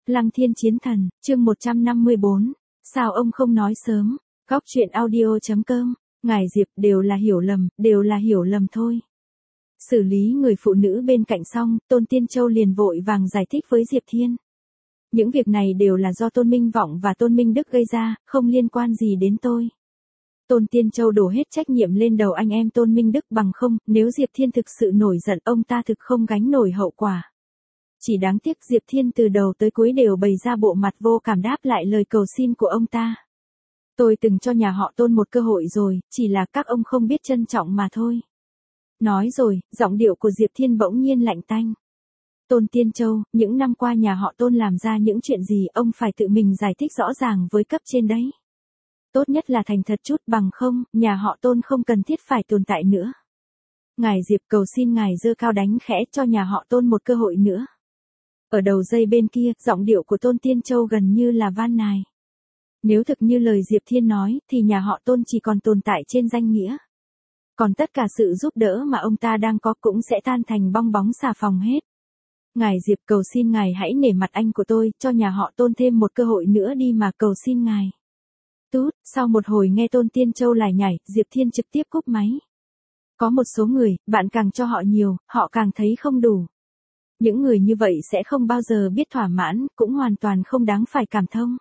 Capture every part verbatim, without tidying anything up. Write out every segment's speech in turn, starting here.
Lăng Thiên Chiến Thần, chương một trăm năm mươi bốn. Sao ông không nói sớm? Góc truyện audio chấm com. Ngài Diệp, đều là hiểu lầm, đều là hiểu lầm thôi. Xử lý người phụ nữ bên cạnh xong, Tôn Tiên Châu liền vội vàng giải thích với Diệp Thiên. Những việc này đều là do Tôn Minh Vọng và Tôn Minh Đức gây ra, không liên quan gì đến tôi. Tôn Tiên Châu đổ hết trách nhiệm lên đầu anh em Tôn Minh Đức, bằng không, nếu Diệp Thiên thực sự nổi giận, ông ta thực không gánh nổi hậu quả. Chỉ đáng tiếc Diệp Thiên từ đầu tới cuối đều bày ra bộ mặt vô cảm đáp lại lời cầu xin của ông ta. Tôi từng cho nhà họ Tôn một cơ hội rồi, chỉ là các ông không biết trân trọng mà thôi. Nói rồi, giọng điệu của Diệp Thiên bỗng nhiên lạnh tanh. Tôn Tiên Châu, những năm qua nhà họ Tôn làm ra những chuyện gì ông phải tự mình giải thích rõ ràng với cấp trên đấy. Tốt nhất là thành thật chút, bằng không, nhà họ Tôn không cần thiết phải tồn tại nữa. Ngài Diệp, cầu xin ngài giơ cao đánh khẽ cho nhà họ Tôn một cơ hội nữa. Ở đầu dây bên kia, giọng điệu của Tôn Tiên Châu gần như là van nài. Nếu thực như lời Diệp Thiên nói, thì nhà họ Tôn chỉ còn tồn tại trên danh nghĩa. Còn tất cả sự giúp đỡ mà ông ta đang có cũng sẽ tan thành bong bóng xà phòng hết. Ngài Diệp, cầu xin ngài hãy nể mặt anh của tôi, cho nhà họ Tôn thêm một cơ hội nữa đi mà, cầu xin ngài. Tút, sau một hồi nghe Tôn Tiên Châu lải nhải, Diệp Thiên trực tiếp cúp máy. Có một số người, bạn càng cho họ nhiều, họ càng thấy không đủ. Những người như vậy sẽ không bao giờ biết thỏa mãn, cũng hoàn toàn không đáng phải cảm thông.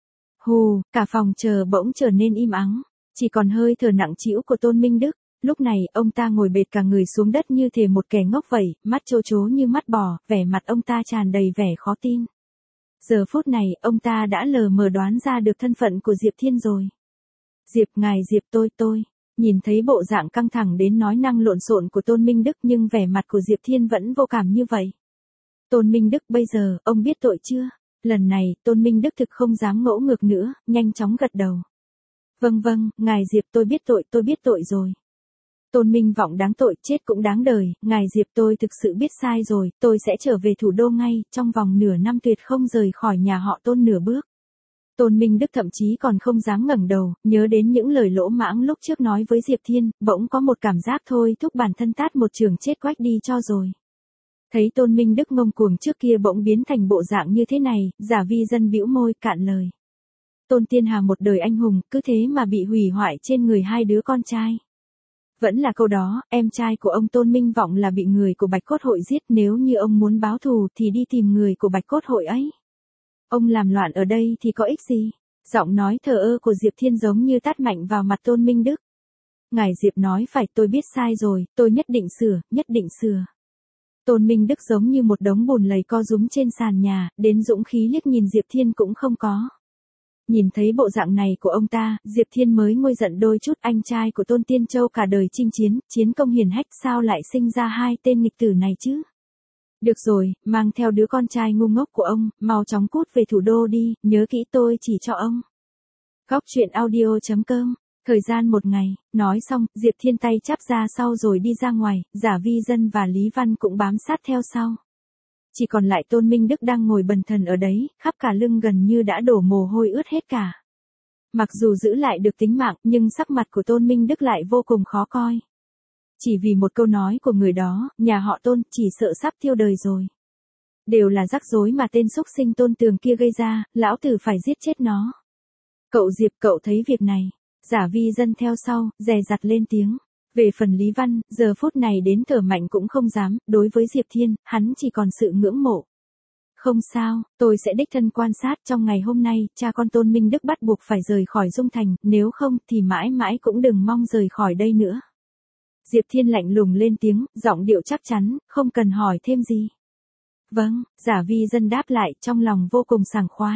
Hù, cả phòng chờ bỗng trở nên im ắng, chỉ còn hơi thở nặng trĩu của Tôn Minh Đức. Lúc này, ông ta ngồi bệt cả người xuống đất như thể một kẻ ngốc vậy, mắt trố trố như mắt bò, vẻ mặt ông ta tràn đầy vẻ khó tin. Giờ phút này, ông ta đã lờ mờ đoán ra được thân phận của Diệp Thiên rồi. Diệp, ngài Diệp, tôi tôi. Nhìn thấy bộ dạng căng thẳng đến nói năng lộn xộn của Tôn Minh Đức, nhưng vẻ mặt của Diệp Thiên vẫn vô cảm như vậy. Tôn Minh Đức, bây giờ, ông biết tội chưa? Lần này, Tôn Minh Đức thực không dám ngỗ ngược nữa, nhanh chóng gật đầu. Vâng vâng, ngài Diệp, tôi biết tội, tôi biết tội rồi. Tôn Minh Vọng đáng tội, chết cũng đáng đời, ngài Diệp, tôi thực sự biết sai rồi, tôi sẽ trở về thủ đô ngay, trong vòng nửa năm tuyệt không rời khỏi nhà họ Tôn nửa bước. Tôn Minh Đức thậm chí còn không dám ngẩng đầu, nhớ đến những lời lỗ mãng lúc trước nói với Diệp Thiên, bỗng có một cảm giác thôi thúc bản thân tát một trường chết quách đi cho rồi. Thấy Tôn Minh Đức ngông cuồng trước kia bỗng biến thành bộ dạng như thế này, Giả Vi Dân bĩu môi cạn lời. Tôn Tiên Hà một đời anh hùng, cứ thế mà bị hủy hoại trên người hai đứa con trai. Vẫn là câu đó, em trai của ông Tôn Minh Vọng là bị người của Bạch Cốt Hội giết, nếu như ông muốn báo thù thì đi tìm người của Bạch Cốt Hội ấy. Ông làm loạn ở đây thì có ích gì? Giọng nói thờ ơ của Diệp Thiên giống như tát mạnh vào mặt Tôn Minh Đức. Ngài Diệp nói phải, tôi biết sai rồi, tôi nhất định sửa, nhất định sửa. Tôn Minh Đức giống như một đống bùn lầy co rúm trên sàn nhà, đến dũng khí liếc nhìn Diệp Thiên cũng không có. Nhìn thấy bộ dạng này của ông ta, Diệp Thiên mới nguôi giận đôi chút, anh trai của Tôn Tiên Châu cả đời chinh chiến, chiến công hiển hách, sao lại sinh ra hai tên nghịch tử này chứ? Được rồi, mang theo đứa con trai ngu ngốc của ông, mau chóng cút về thủ đô đi, nhớ kỹ tôi chỉ cho ông. Góc truyện audio chấm com. Thời gian một ngày, nói xong, Diệp Thiên tay chắp ra sau rồi đi ra ngoài, Giả Vi Dân và Lý Văn cũng bám sát theo sau. Chỉ còn lại Tôn Minh Đức đang ngồi bần thần ở đấy, khắp cả lưng gần như đã đổ mồ hôi ướt hết cả. Mặc dù giữ lại được tính mạng, nhưng sắc mặt của Tôn Minh Đức lại vô cùng khó coi. Chỉ vì một câu nói của người đó, nhà họ Tôn chỉ sợ sắp tiêu đời rồi. Đều là rắc rối mà tên xúc sinh Tôn Tường kia gây ra, lão tử phải giết chết nó. Cậu Diệp, cậu thấy việc này. Giả Vi Dân theo sau, dè dặt lên tiếng. Về phần Lý Văn, giờ phút này đến thở mạnh cũng không dám, đối với Diệp Thiên, hắn chỉ còn sự ngưỡng mộ. Không sao, tôi sẽ đích thân quan sát, trong ngày hôm nay, cha con Tôn Minh Đức bắt buộc phải rời khỏi Dung Thành, nếu không thì mãi mãi cũng đừng mong rời khỏi đây nữa. Diệp Thiên lạnh lùng lên tiếng, giọng điệu chắc chắn, không cần hỏi thêm gì. Vâng, Giả Vi Dân đáp lại, trong lòng vô cùng sảng khoái.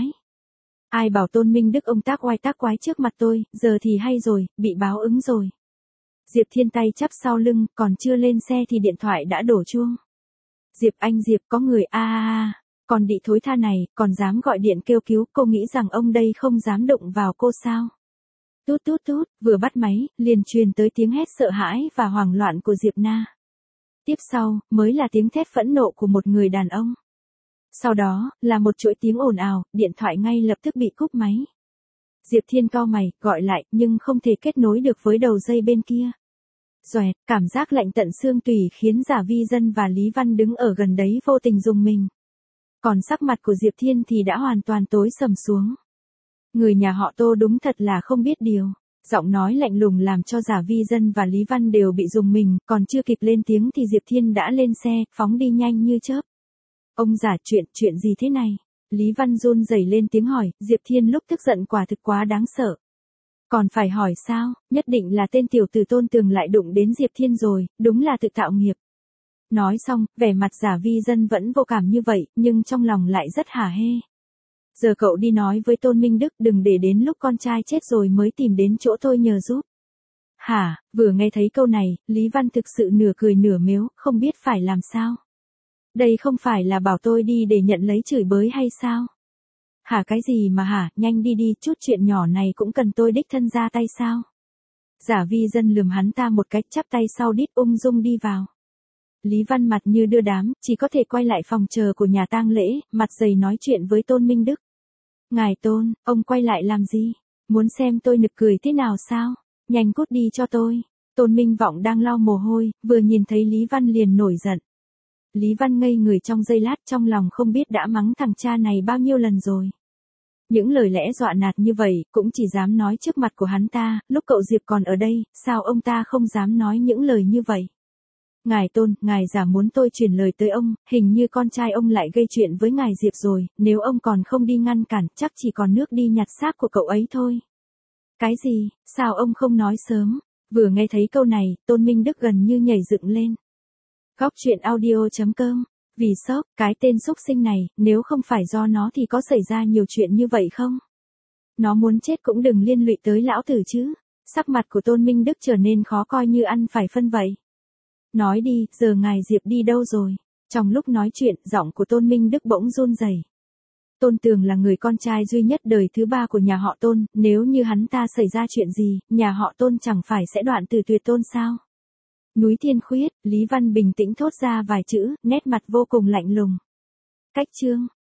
Ai bảo Tôn Minh Đức ông tác oai tác quái trước mặt tôi, giờ thì hay rồi, bị báo ứng rồi. Diệp Thiên tay chắp sau lưng, còn chưa lên xe thì điện thoại đã đổ chuông. Diệp anh Diệp, có người a a a, còn đĩ thối tha này, còn dám gọi điện kêu cứu, cô nghĩ rằng ông đây không dám đụng vào cô sao? Tút tút tút, vừa bắt máy, liền truyền tới tiếng hét sợ hãi và hoảng loạn của Diệp Na. Tiếp sau, mới là tiếng thét phẫn nộ của một người đàn ông. Sau đó, là một chuỗi tiếng ồn ào, điện thoại ngay lập tức bị cúp máy. Diệp Thiên cau mày, gọi lại, nhưng không thể kết nối được với đầu dây bên kia. Xoẹt, cảm giác lạnh tận xương tủy khiến Giả Vi Dân và Lý Văn đứng ở gần đấy vô tình rùng mình. Còn sắc mặt của Diệp Thiên thì đã hoàn toàn tối sầm xuống. Người nhà họ Tô đúng thật là không biết điều. Giọng nói lạnh lùng làm cho Giả Vi Dân và Lý Văn đều bị rùng mình, còn chưa kịp lên tiếng thì Diệp Thiên đã lên xe, phóng đi nhanh như chớp. Ông Giả, chuyện, chuyện gì thế này? Lý Văn run rẩy lên tiếng hỏi, Diệp Thiên lúc tức giận quả thực quá đáng sợ. Còn phải hỏi sao, nhất định là tên tiểu tử Tôn Tường lại đụng đến Diệp Thiên rồi, đúng là tự tạo nghiệp. Nói xong, vẻ mặt Giả Vi Dân vẫn vô cảm như vậy, nhưng trong lòng lại rất hả hê. Giờ cậu đi nói với Tôn Minh Đức đừng để đến lúc con trai chết rồi mới tìm đến chỗ tôi nhờ giúp. Hả, vừa nghe thấy câu này, Lý Văn thực sự nửa cười nửa mếu, không biết phải làm sao. Đây không phải là bảo tôi đi để nhận lấy chửi bới hay sao? Hả cái gì mà hả, nhanh đi đi, chút chuyện nhỏ này cũng cần tôi đích thân ra tay sao? Giả Vi Dân lườm hắn ta một cách chắp tay sau đít ung dung đi vào. Lý Văn mặt như đưa đám, chỉ có thể quay lại phòng chờ của nhà tang lễ, mặt dày nói chuyện với Tôn Minh Đức. Ngài Tôn, ông quay lại làm gì? Muốn xem tôi nực cười thế nào sao? Nhanh cút đi cho tôi. Tôn Minh Vọng đang lau mồ hôi, vừa nhìn thấy Lý Văn liền nổi giận. Lý Văn ngây người trong giây lát, trong lòng không biết đã mắng thằng cha này bao nhiêu lần rồi. Những lời lẽ dọa nạt như vậy, cũng chỉ dám nói trước mặt của hắn ta, lúc cậu Diệp còn ở đây, sao ông ta không dám nói những lời như vậy? Ngài Tôn, ngài giả muốn tôi truyền lời tới ông, hình như con trai ông lại gây chuyện với ngài Diệp rồi, nếu ông còn không đi ngăn cản, chắc chỉ còn nước đi nhặt xác của cậu ấy thôi. Cái gì, sao ông không nói sớm? Vừa nghe thấy câu này, Tôn Minh Đức gần như nhảy dựng lên. Góc truyện audio chấm com, vì sốc, cái tên xúc sinh này, nếu không phải do nó thì có xảy ra nhiều chuyện như vậy không? Nó muốn chết cũng đừng liên lụy tới lão tử chứ. Sắc mặt của Tôn Minh Đức trở nên khó coi như ăn phải phân vậy. Nói đi, giờ ngài Diệp đi đâu rồi? Trong lúc nói chuyện, giọng của Tôn Minh Đức bỗng run rẩy. Tôn Tường là người con trai duy nhất đời thứ ba của nhà họ Tôn, nếu như hắn ta xảy ra chuyện gì, nhà họ Tôn chẳng phải sẽ đoạn từ tuyệt tôn sao? Núi Thiên Khuyết, Lý Văn bình tĩnh thốt ra vài chữ, nét mặt vô cùng lạnh lùng. Cách chương.